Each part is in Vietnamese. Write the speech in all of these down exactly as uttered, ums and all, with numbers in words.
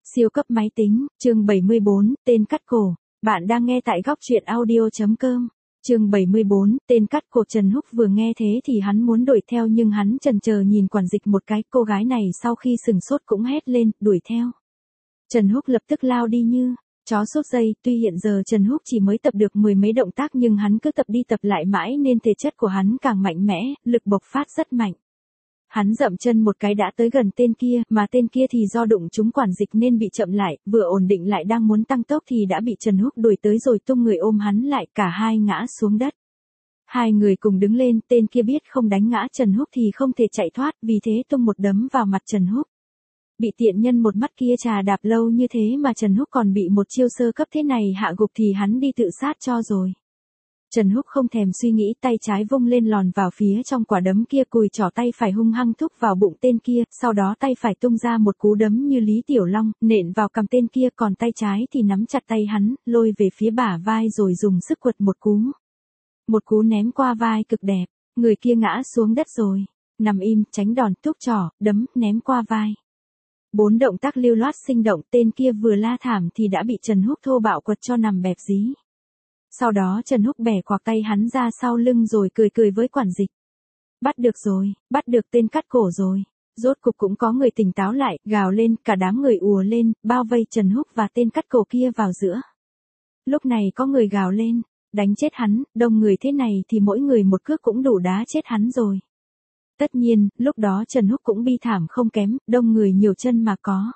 Siêu cấp máy tính, chương bảy mươi bốn, tên cắt cổ. Bạn đang nghe tại góc truyện audio.com. Chương bảy mươi bốn, tên cắt cổ. Trần Húc vừa nghe thế thì hắn muốn đuổi theo nhưng hắn chần chờ nhìn quản dịch một cái, cô gái này sau khi sừng sốt cũng hét lên, đuổi theo. Trần Húc lập tức lao đi như chó sốt dây, tuy hiện giờ Trần Húc chỉ mới tập được mười mấy động tác nhưng hắn cứ tập đi tập lại mãi nên thể chất của hắn càng mạnh mẽ, lực bộc phát rất mạnh. Hắn dậm chân một cái đã tới gần tên kia, mà tên kia thì do đụng trúng quản dịch nên bị chậm lại, vừa ổn định lại đang muốn tăng tốc thì đã bị Trần Húc đuổi tới rồi tung người ôm hắn lại, cả hai ngã xuống đất. Hai người cùng đứng lên, tên kia biết không đánh ngã Trần Húc thì không thể chạy thoát, vì thế tung một đấm vào mặt Trần Húc. Bị tiện nhân một mắt kia trà đạp lâu như thế mà Trần Húc còn bị một chiêu sơ cấp thế này hạ gục thì hắn đi tự sát cho rồi. Trần Húc không thèm suy nghĩ, tay trái vung lên lòn vào phía trong quả đấm kia, cùi trỏ tay phải hung hăng thúc vào bụng tên kia, sau đó tay phải tung ra một cú đấm như Lý Tiểu Long, nện vào cằm tên kia, còn tay trái thì nắm chặt tay hắn, lôi về phía bả vai rồi dùng sức quật một cú. Một cú ném qua vai cực đẹp, người kia ngã xuống đất rồi, nằm im, tránh đòn, thúc trỏ, đấm, ném qua vai. Bốn động tác lưu loát sinh động, tên kia vừa la thảm thì đã bị Trần Húc thô bạo quật cho nằm bẹp dí. Sau đó Trần Húc bẻ quạc tay hắn ra sau lưng rồi cười cười với quản dịch. Bắt được rồi, bắt được tên cắt cổ rồi. Rốt cục cũng có người tỉnh táo lại, gào lên, cả đám người ùa lên, bao vây Trần Húc và tên cắt cổ kia vào giữa. Lúc này có người gào lên, đánh chết hắn, đông người thế này thì mỗi người một cước cũng đủ đá chết hắn rồi. Tất nhiên, lúc đó Trần Húc cũng bi thảm không kém, đông người nhiều chân mà có.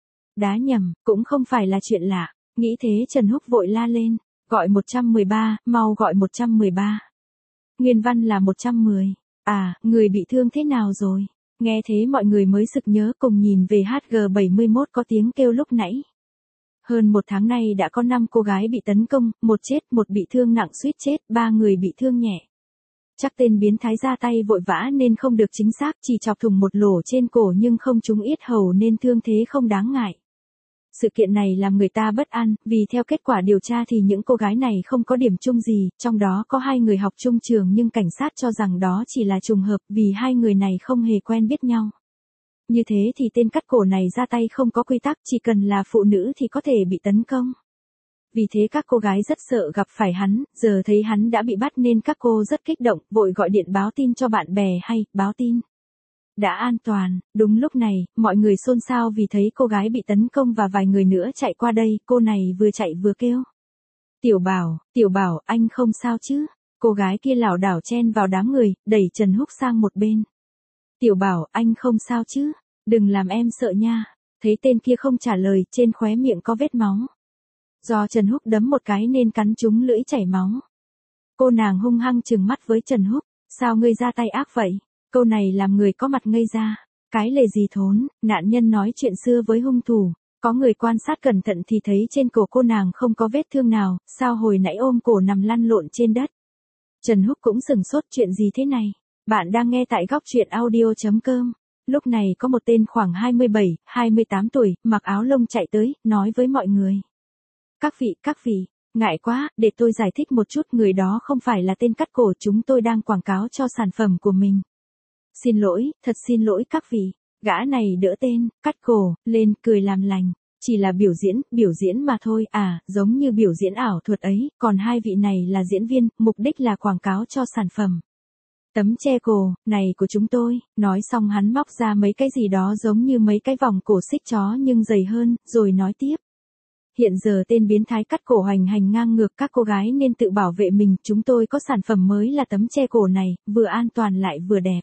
Đá nhầm, cũng không phải là chuyện lạ, nghĩ thế Trần Húc vội la lên. Gọi một trăm mười ba, mau gọi một trăm mười ba. Nguyên văn là một trăm mười. À, người bị thương thế nào rồi? Nghe thế mọi người mới sực nhớ cùng nhìn về hát giê bảy mươi mốt có tiếng kêu lúc nãy. Hơn một tháng nay đã có năm cô gái bị tấn công, một chết, một bị thương nặng suýt chết, ba người bị thương nhẹ. Chắc tên biến thái ra tay vội vã nên không được chính xác, chỉ chọc thủng một lỗ trên cổ nhưng không trúng yết hầu nên thương thế không đáng ngại. Sự kiện này làm người ta bất an, vì theo kết quả điều tra thì những cô gái này không có điểm chung gì, trong đó có hai người học chung trường nhưng cảnh sát cho rằng đó chỉ là trùng hợp vì hai người này không hề quen biết nhau. Như thế thì tên cắt cổ này ra tay không có quy tắc, chỉ cần là phụ nữ thì có thể bị tấn công. Vì thế các cô gái rất sợ gặp phải hắn, giờ thấy hắn đã bị bắt nên các cô rất kích động, vội gọi điện báo tin cho bạn bè hay, báo tin. Đã an toàn, đúng lúc này, mọi người xôn xao vì thấy cô gái bị tấn công và vài người nữa chạy qua đây, cô này vừa chạy vừa kêu. Tiểu Bảo, Tiểu Bảo, anh không sao chứ? Cô gái kia lảo đảo chen vào đám người, đẩy Trần Húc sang một bên. Tiểu Bảo, anh không sao chứ? Đừng làm em sợ nha. Thấy tên kia không trả lời, trên khóe miệng có vết máu. Do Trần Húc đấm một cái nên cắn trúng lưỡi chảy máu. Cô nàng hung hăng trừng mắt với Trần Húc, sao ngươi ra tay ác vậy? Câu này làm người có mặt ngây ra. Cái lề gì thốn, nạn nhân nói chuyện xưa với hung thủ. Có người quan sát cẩn thận thì thấy trên cổ cô nàng không có vết thương nào, sao hồi nãy ôm cổ nằm lăn lộn trên đất. Trần Húc cũng sừng sốt, chuyện gì thế này? Bạn đang nghe tại góc truyện audio.com. Lúc này có một tên khoảng hai mươi bảy, hai mươi tám tuổi, mặc áo lông chạy tới, nói với mọi người. Các vị, các vị, ngại quá, để tôi giải thích một chút, người đó không phải là tên cắt cổ, chúng tôi đang quảng cáo cho sản phẩm của mình. Xin lỗi, thật xin lỗi các vị. Gã này đỡ tên cắt cổ lên, cười làm lành. Chỉ là biểu diễn, biểu diễn mà thôi, à, giống như biểu diễn ảo thuật ấy, còn hai vị này là diễn viên, mục đích là quảng cáo cho sản phẩm. Tấm che cổ, này của chúng tôi, nói xong hắn móc ra mấy cái gì đó giống như mấy cái vòng cổ xích chó nhưng dày hơn, rồi nói tiếp. Hiện giờ tên biến thái cắt cổ hành hành ngang ngược các cô gái nên tự bảo vệ mình, chúng tôi có sản phẩm mới là tấm che cổ này, vừa an toàn lại vừa đẹp.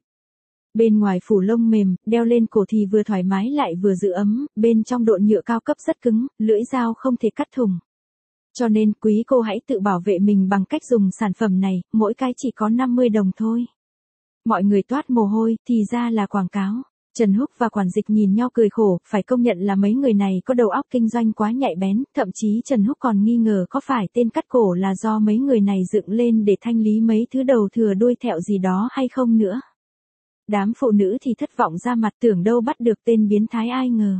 Bên ngoài phủ lông mềm, đeo lên cổ thì vừa thoải mái lại vừa giữ ấm, bên trong độn nhựa cao cấp rất cứng, lưỡi dao không thể cắt thủng. Cho nên quý cô hãy tự bảo vệ mình bằng cách dùng sản phẩm này, mỗi cái chỉ có năm mươi đồng thôi. Mọi người toát mồ hôi, thì ra là quảng cáo. Trần Húc và quản dịch nhìn nhau cười khổ, phải công nhận là mấy người này có đầu óc kinh doanh quá nhạy bén, thậm chí Trần Húc còn nghi ngờ có phải tên cắt cổ là do mấy người này dựng lên để thanh lý mấy thứ đầu thừa đuôi thẹo gì đó hay không nữa. Đám phụ nữ thì thất vọng ra mặt, tưởng đâu bắt được tên biến thái, ai ngờ.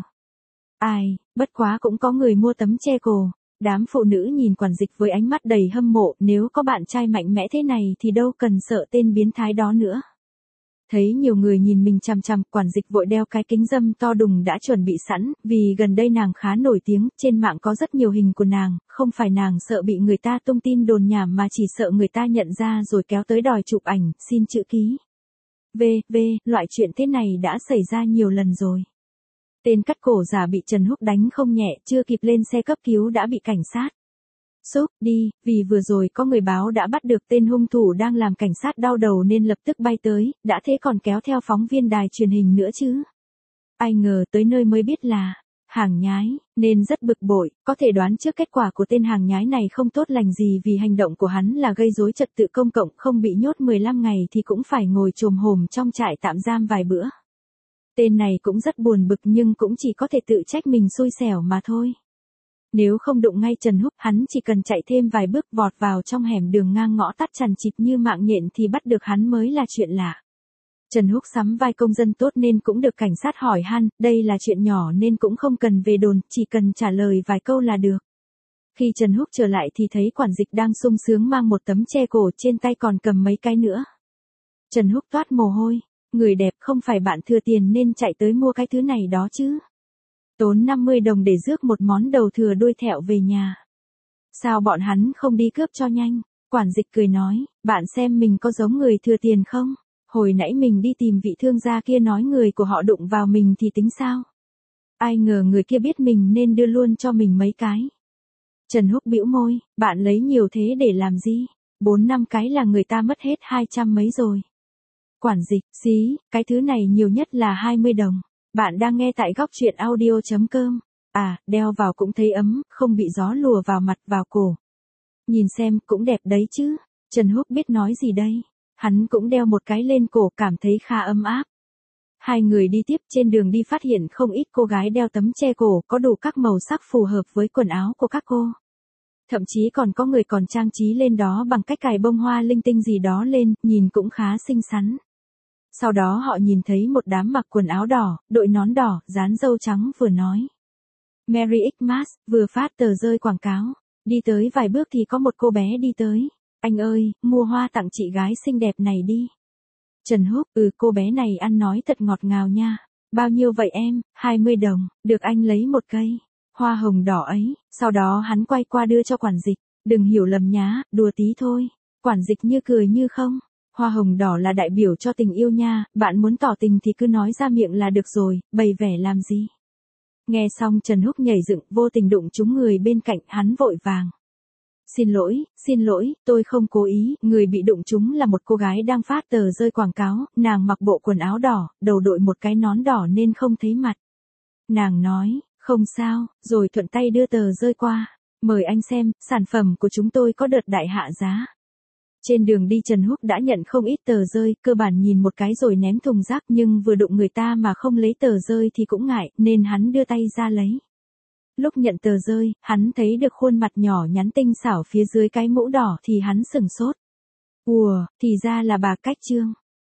Ai, bất quá cũng có người mua tấm che cổ. Đám phụ nữ nhìn quản dịch với ánh mắt đầy hâm mộ, nếu có bạn trai mạnh mẽ thế này thì đâu cần sợ tên biến thái đó nữa. Thấy nhiều người nhìn mình chằm chằm, quản dịch vội đeo cái kính râm to đùng đã chuẩn bị sẵn, vì gần đây nàng khá nổi tiếng, trên mạng có rất nhiều hình của nàng, không phải nàng sợ bị người ta tung tin đồn nhảm mà chỉ sợ người ta nhận ra rồi kéo tới đòi chụp ảnh, xin chữ ký. V, V, loại chuyện thế này đã xảy ra nhiều lần rồi. Tên cắt cổ giả bị Trần Húc đánh không nhẹ, chưa kịp lên xe cấp cứu đã bị cảnh sát xúc đi, vì vừa rồi có người báo đã bắt được tên hung thủ đang làm cảnh sát đau đầu nên lập tức bay tới, đã thế còn kéo theo phóng viên đài truyền hình nữa chứ. Ai ngờ tới nơi mới biết là hàng nhái, nên rất bực bội, có thể đoán trước kết quả của tên hàng nhái này không tốt lành gì vì hành động của hắn là gây rối trật tự công cộng, không bị nhốt mười lăm ngày thì cũng phải ngồi chồm hổm trong trại tạm giam vài bữa. Tên này cũng rất buồn bực nhưng cũng chỉ có thể tự trách mình xui xẻo mà thôi. Nếu không đụng ngay Trần Húc, hắn chỉ cần chạy thêm vài bước vọt vào trong hẻm đường ngang ngõ tắt chằn chịt như mạng nhện thì bắt được hắn mới là chuyện lạ. Trần Húc sắm vai công dân tốt nên cũng được cảnh sát hỏi han, đây là chuyện nhỏ nên cũng không cần về đồn, chỉ cần trả lời vài câu là được. Khi Trần Húc trở lại thì thấy quản dịch đang sung sướng mang một tấm che cổ, trên tay còn cầm mấy cái nữa. Trần Húc toát mồ hôi, người đẹp, không phải bạn thừa tiền nên chạy tới mua cái thứ này đó chứ. Tốn năm mươi đồng để rước một món đầu thừa đuôi thẹo về nhà. Sao bọn hắn không đi cướp cho nhanh? Quản dịch cười nói, bạn xem mình có giống người thừa tiền không? Hồi nãy mình đi tìm vị thương gia kia nói người của họ đụng vào mình thì tính sao? Ai ngờ người kia biết mình nên đưa luôn cho mình mấy cái. Trần Húc bĩu môi, bạn lấy nhiều thế để làm gì? Bốn năm cái là người ta mất hết hai trăm mấy rồi. Quản dịch, xí, cái thứ này nhiều nhất là hai mươi đồng. Bạn đang nghe tại góc truyện audio chấm com. À, đeo vào cũng thấy ấm, không bị gió lùa vào mặt vào cổ. Nhìn xem, cũng đẹp đấy chứ. Trần Húc biết nói gì đây. Hắn cũng đeo một cái lên cổ, cảm thấy khá ấm áp. Hai người đi tiếp, trên đường đi phát hiện không ít cô gái đeo tấm che cổ, có đủ các màu sắc phù hợp với quần áo của các cô. Thậm chí còn có người còn trang trí lên đó bằng cách cài bông hoa linh tinh gì đó lên, nhìn cũng khá xinh xắn. Sau đó họ nhìn thấy một đám mặc quần áo đỏ, đội nón đỏ, dán râu trắng vừa nói Merry Xmas, vừa phát tờ rơi quảng cáo. Đi tới vài bước thì có một cô bé đi tới. Anh ơi, mua hoa tặng chị gái xinh đẹp này đi. Trần Húc, ừ, cô bé này ăn nói thật ngọt ngào nha. Bao nhiêu vậy em? hai mươi đồng, được anh lấy một cây. Hoa hồng đỏ ấy, sau đó hắn quay qua đưa cho quản dịch. Đừng hiểu lầm nhá, đùa tí thôi. Quản dịch như cười như không. Hoa hồng đỏ là đại biểu cho tình yêu nha, bạn muốn tỏ tình thì cứ nói ra miệng là được rồi, bày vẻ làm gì. Nghe xong Trần Húc nhảy dựng, vô tình đụng trúng người bên cạnh, hắn vội vàng. Xin lỗi, xin lỗi, tôi không cố ý, người bị đụng trúng là một cô gái đang phát tờ rơi quảng cáo, nàng mặc bộ quần áo đỏ, đầu đội một cái nón đỏ nên không thấy mặt. Nàng nói, không sao, rồi thuận tay đưa tờ rơi qua, mời anh xem, sản phẩm của chúng tôi có đợt đại hạ giá. Trên đường đi Trần Húc đã nhận không ít tờ rơi, cơ bản nhìn một cái rồi ném thùng rác, nhưng vừa đụng người ta mà không lấy tờ rơi thì cũng ngại, nên hắn đưa tay ra lấy. Lúc nhận tờ rơi, hắn thấy được khuôn mặt nhỏ nhắn tinh xảo phía dưới cái mũ đỏ thì hắn sửng sốt. Ùa, thì ra là bà Cách Trương.